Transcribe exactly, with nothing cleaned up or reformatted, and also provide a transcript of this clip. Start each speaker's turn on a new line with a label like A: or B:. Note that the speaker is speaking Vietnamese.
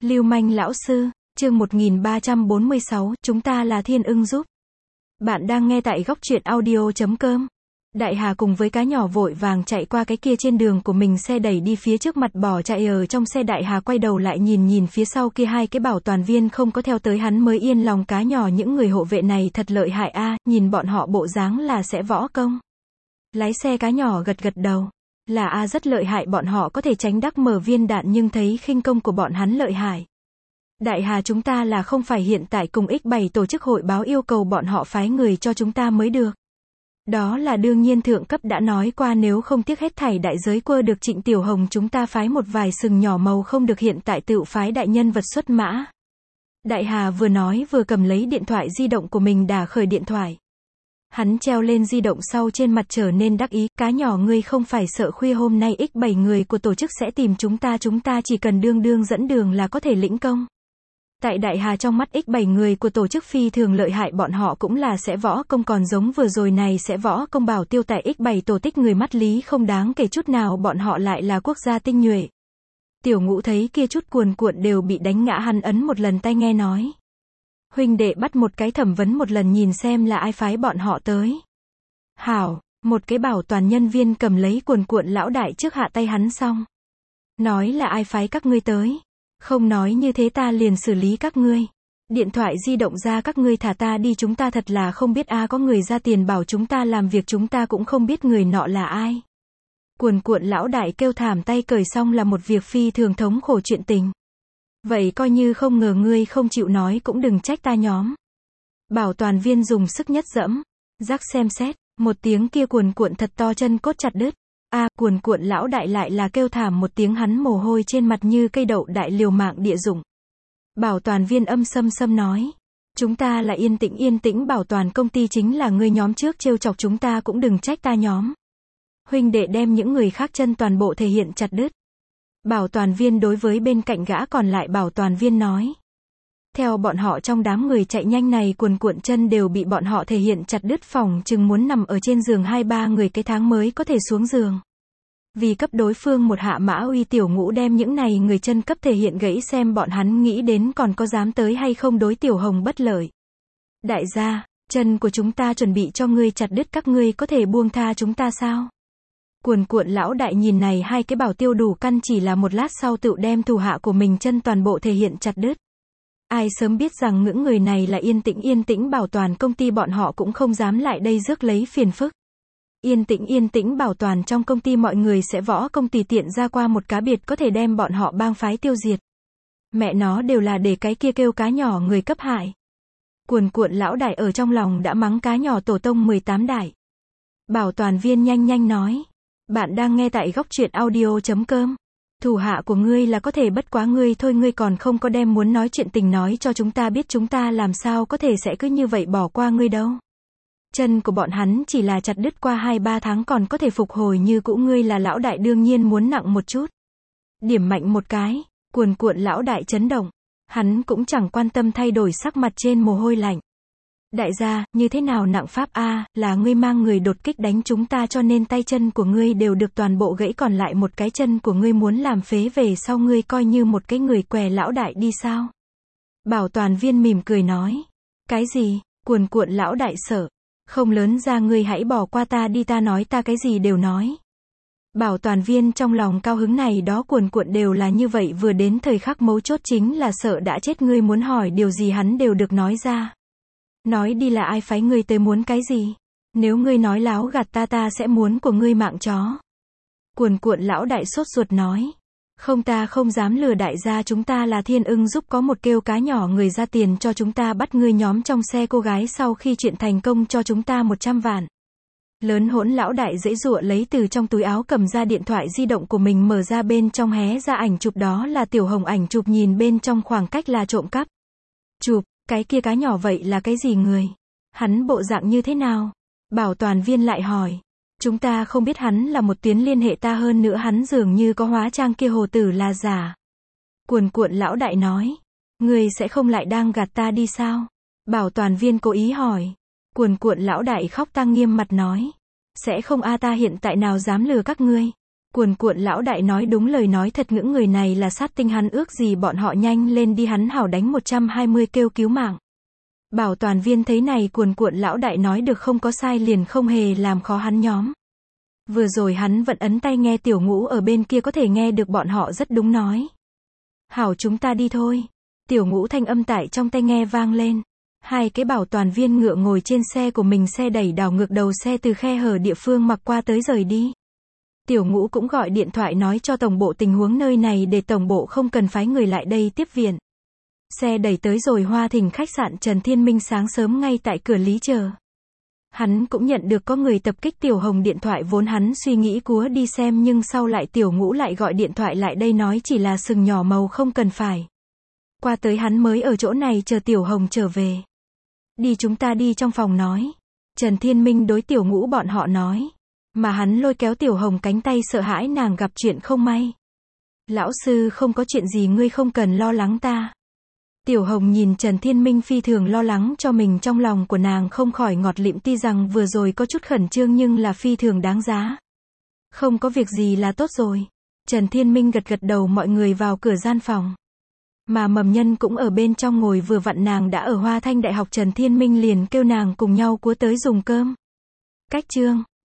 A: Lưu manh lão sư, chương một nghìn ba trăm bốn mươi sáu, chúng ta là thiên ưng giúp. Bạn đang nghe tại góc truyện audio chấm com. Đại Hà cùng với cá nhỏ vội vàng chạy qua cái kia trên đường của mình, xe đẩy đi phía trước mặt bỏ chạy. Ở trong xe Đại Hà quay đầu lại nhìn nhìn phía sau kia, hai cái bảo toàn viên không có theo tới hắn mới yên lòng. Cá nhỏ những người hộ vệ này thật lợi hại a, nhìn bọn họ bộ dáng là sẽ võ công. Lái xe cá nhỏ gật gật đầu. Là a, rất lợi hại, bọn họ có thể tránh đắc mở viên đạn nhưng thấy khinh công của bọn hắn lợi hại. Đại Hà, chúng ta là không phải hiện tại cùng X bảy tổ chức hội báo yêu cầu bọn họ phái người cho chúng ta mới được. Đó là đương nhiên, thượng cấp đã nói qua nếu không tiếc hết thảy đại giới quơ được Trịnh Tiểu Hồng chúng ta phái một vài sừng nhỏ màu không được, hiện tại tự phái đại nhân vật xuất mã. Đại Hà vừa nói vừa cầm lấy điện thoại di động của mình đả khởi điện thoại. Hắn treo lên di động sau trên mặt trở nên đắc ý, cá nhỏ ngươi không phải sợ khuya hôm nay X bảy người của tổ chức sẽ tìm chúng ta, chúng ta chỉ cần đương đương dẫn đường là có thể lĩnh công. Tại Đại Hà trong mắt X bảy người của tổ chức phi thường lợi hại, bọn họ cũng là sẽ võ công, còn giống vừa rồi này sẽ võ công bảo tiêu tại X bảy tổ tích người mắt lý không đáng kể chút nào, bọn họ lại là quốc gia tinh nhuệ. Tiểu Ngũ thấy kia chút cuồn cuộn đều bị đánh ngã, hắn ấn một lần tai nghe nói. Huynh đệ bắt một cái thẩm vấn một lần nhìn xem là ai phái bọn họ tới. Hảo, một cái bảo toàn nhân viên cầm lấy cuồn cuộn lão đại trước hạ tay hắn xong. Nói là ai phái các ngươi tới. Không nói như thế ta liền xử lý các ngươi. Điện thoại di động ra, các ngươi thả ta đi, chúng ta thật là không biết a à, có người ra tiền bảo chúng ta làm việc chúng ta cũng không biết người nọ là ai. Cuồn cuộn lão đại kêu thảm, tay cởi xong là một việc phi thường thống khổ chuyện tình. Vậy coi như không ngờ ngươi không chịu nói cũng đừng trách ta nhóm. Bảo toàn viên dùng sức nhất dẫm. Rắc xem xét, một tiếng kia cuồn cuộn thật to, chân cốt chặt đứt. A, à, cuồn cuộn lão đại lại là kêu thảm một tiếng, hắn mồ hôi trên mặt như cây đậu đại, liều mạng địa dụng. Bảo toàn viên âm sâm sâm nói. Chúng ta là yên tĩnh yên tĩnh bảo toàn công ty, chính là ngươi nhóm trước trêu chọc chúng ta cũng đừng trách ta nhóm. Huynh đệ đem những người khác chân toàn bộ thể hiện chặt đứt. Bảo toàn viên đối với bên cạnh gã còn lại bảo toàn viên nói. Theo bọn họ trong đám người chạy nhanh này, cuồn cuộn chân đều bị bọn họ thể hiện chặt đứt, phòng chừng muốn nằm ở trên giường hai ba người cái tháng mới có thể xuống giường. Vì cấp đối phương một hạ mã uy, Tiểu Ngũ đem những này người chân cấp thể hiện gãy, xem bọn hắn nghĩ đến còn có dám tới hay không đối Tiểu Hồng bất lợi. Đại gia, chân của chúng ta chuẩn bị cho ngươi chặt đứt, các ngươi có thể buông tha chúng ta sao? Cuồn cuộn lão đại nhìn này hai cái bảo tiêu đủ căn, chỉ là một lát sau tự đem thủ hạ của mình chân toàn bộ thể hiện chặt đứt. Ai sớm biết rằng những người này là yên tĩnh yên tĩnh bảo toàn công ty, bọn họ cũng không dám lại đây rước lấy phiền phức. Yên tĩnh yên tĩnh bảo toàn trong công ty mọi người sẽ võ công, tùy tiện ra qua một cá biệt có thể đem bọn họ bang phái tiêu diệt. Mẹ nó đều là để cái kia kêu cá nhỏ người cấp hại. Cuồn cuộn lão đại ở trong lòng đã mắng cá nhỏ tổ tông mười tám đại. Bảo toàn viên nhanh nhanh nói. Bạn đang nghe tại góc truyện audio chấm com. Thủ hạ của ngươi là có thể, bất quá ngươi thôi, ngươi còn không có đem muốn nói chuyện tình nói cho chúng ta biết, chúng ta làm sao có thể sẽ cứ như vậy bỏ qua ngươi đâu. Chân của bọn hắn chỉ là chặt đứt, qua hai ba tháng còn có thể phục hồi như cũ, ngươi là lão đại đương nhiên muốn nặng một chút. Điểm mạnh một cái, cuồn cuộn lão đại chấn động. Hắn cũng chẳng quan tâm thay đổi sắc mặt trên mồ hôi lạnh. Đại gia, như thế nào nặng pháp a, à, là ngươi mang người đột kích đánh chúng ta cho nên tay chân của ngươi đều được toàn bộ gãy, còn lại một cái chân của ngươi muốn làm phế về sau ngươi coi như một cái người què lão đại đi sao? Bảo toàn viên mỉm cười nói. Cái gì? Cuồn cuộn lão đại sợ. Không lớn ra, ngươi hãy bỏ qua ta đi, ta nói ta cái gì đều nói. Bảo toàn viên trong lòng cao hứng, này đó cuồn cuộn đều là như vậy, vừa đến thời khắc mấu chốt chính là sợ đã chết, ngươi muốn hỏi điều gì hắn đều được nói ra. Nói đi, là ai phái ngươi tới, muốn cái gì? Nếu ngươi nói láo gạt ta, ta sẽ muốn của ngươi mạng chó. Cuồn cuộn lão đại sốt ruột nói. Không, ta không dám lừa đại gia, chúng ta là thiên ưng giúp, có một kêu cá nhỏ người ra tiền cho chúng ta bắt ngươi nhóm trong xe cô gái, sau khi chuyện thành công cho chúng ta một trăm vạn. Lớn hỗn lão đại giãy giụa lấy từ trong túi áo cầm ra điện thoại di động của mình, mở ra bên trong hé ra ảnh chụp, đó là Tiểu Hồng ảnh chụp, nhìn bên trong khoảng cách là trộm cắp. Chụp. Cái kia cá nhỏ vậy là cái gì người? Hắn bộ dạng như thế nào? Bảo toàn viên lại hỏi. Chúng ta không biết, hắn là một tuyến liên hệ ta, hơn nữa hắn dường như có hóa trang, kia hồ tử là giả. Cuồn cuộn lão đại nói. Người sẽ không lại đang gạt ta đi sao? Bảo toàn viên cố ý hỏi. Cuồn cuộn lão đại khóc tang nghiêm mặt nói. Sẽ không a, ta hiện tại nào dám lừa các ngươi. Cuồn cuộn lão đại nói đúng lời nói thật, những người này là sát tinh, hắn ước gì bọn họ nhanh lên đi, hắn hảo đánh một trăm hai mươi kêu cứu mạng. Bảo toàn viên thấy này cuồn cuộn lão đại nói được không có sai liền không hề làm khó hắn nhóm. Vừa rồi hắn vẫn ấn tay nghe, Tiểu Ngũ ở bên kia có thể nghe được bọn họ rất đúng nói. Hảo, chúng ta đi thôi. Tiểu Ngũ thanh âm tại trong tai nghe vang lên. Hai cái bảo toàn viên ngựa ngồi trên xe của mình, xe đẩy đảo ngược đầu xe từ khe hở địa phương mặc qua tới rời đi. Tiểu Ngũ cũng gọi điện thoại nói cho tổng bộ tình huống nơi này để tổng bộ không cần phái người lại đây tiếp viện. Xe đẩy tới rồi Hoa Thịnh khách sạn, Trần Thiên Minh sáng sớm ngay tại cửa lý chờ. Hắn cũng nhận được có người tập kích Tiểu Hồng điện thoại, vốn hắn suy nghĩ cúa đi xem nhưng sau lại Tiểu Ngũ lại gọi điện thoại lại đây nói chỉ là sừng nhỏ màu không cần phải. Qua tới hắn mới ở chỗ này chờ Tiểu Hồng trở về. Đi, chúng ta đi trong phòng nói. Trần Thiên Minh đối Tiểu Ngũ bọn họ nói. Mà hắn lôi kéo Tiểu Hồng cánh tay, sợ hãi nàng gặp chuyện không may. Lão sư, không có chuyện gì, ngươi không cần lo lắng ta. Tiểu Hồng nhìn Trần Thiên Minh phi thường lo lắng cho mình, trong lòng của nàng không khỏi ngọt lịm, tuy rằng vừa rồi có chút khẩn trương nhưng là phi thường đáng giá. Không có việc gì là tốt rồi. Trần Thiên Minh gật gật đầu, mọi người vào cửa gian phòng. Mà Mầm Nhân cũng ở bên trong ngồi, vừa vặn nàng đã ở Hoa Thanh Đại học, Trần Thiên Minh liền kêu nàng cùng nhau cúa tới dùng cơm. Cách chương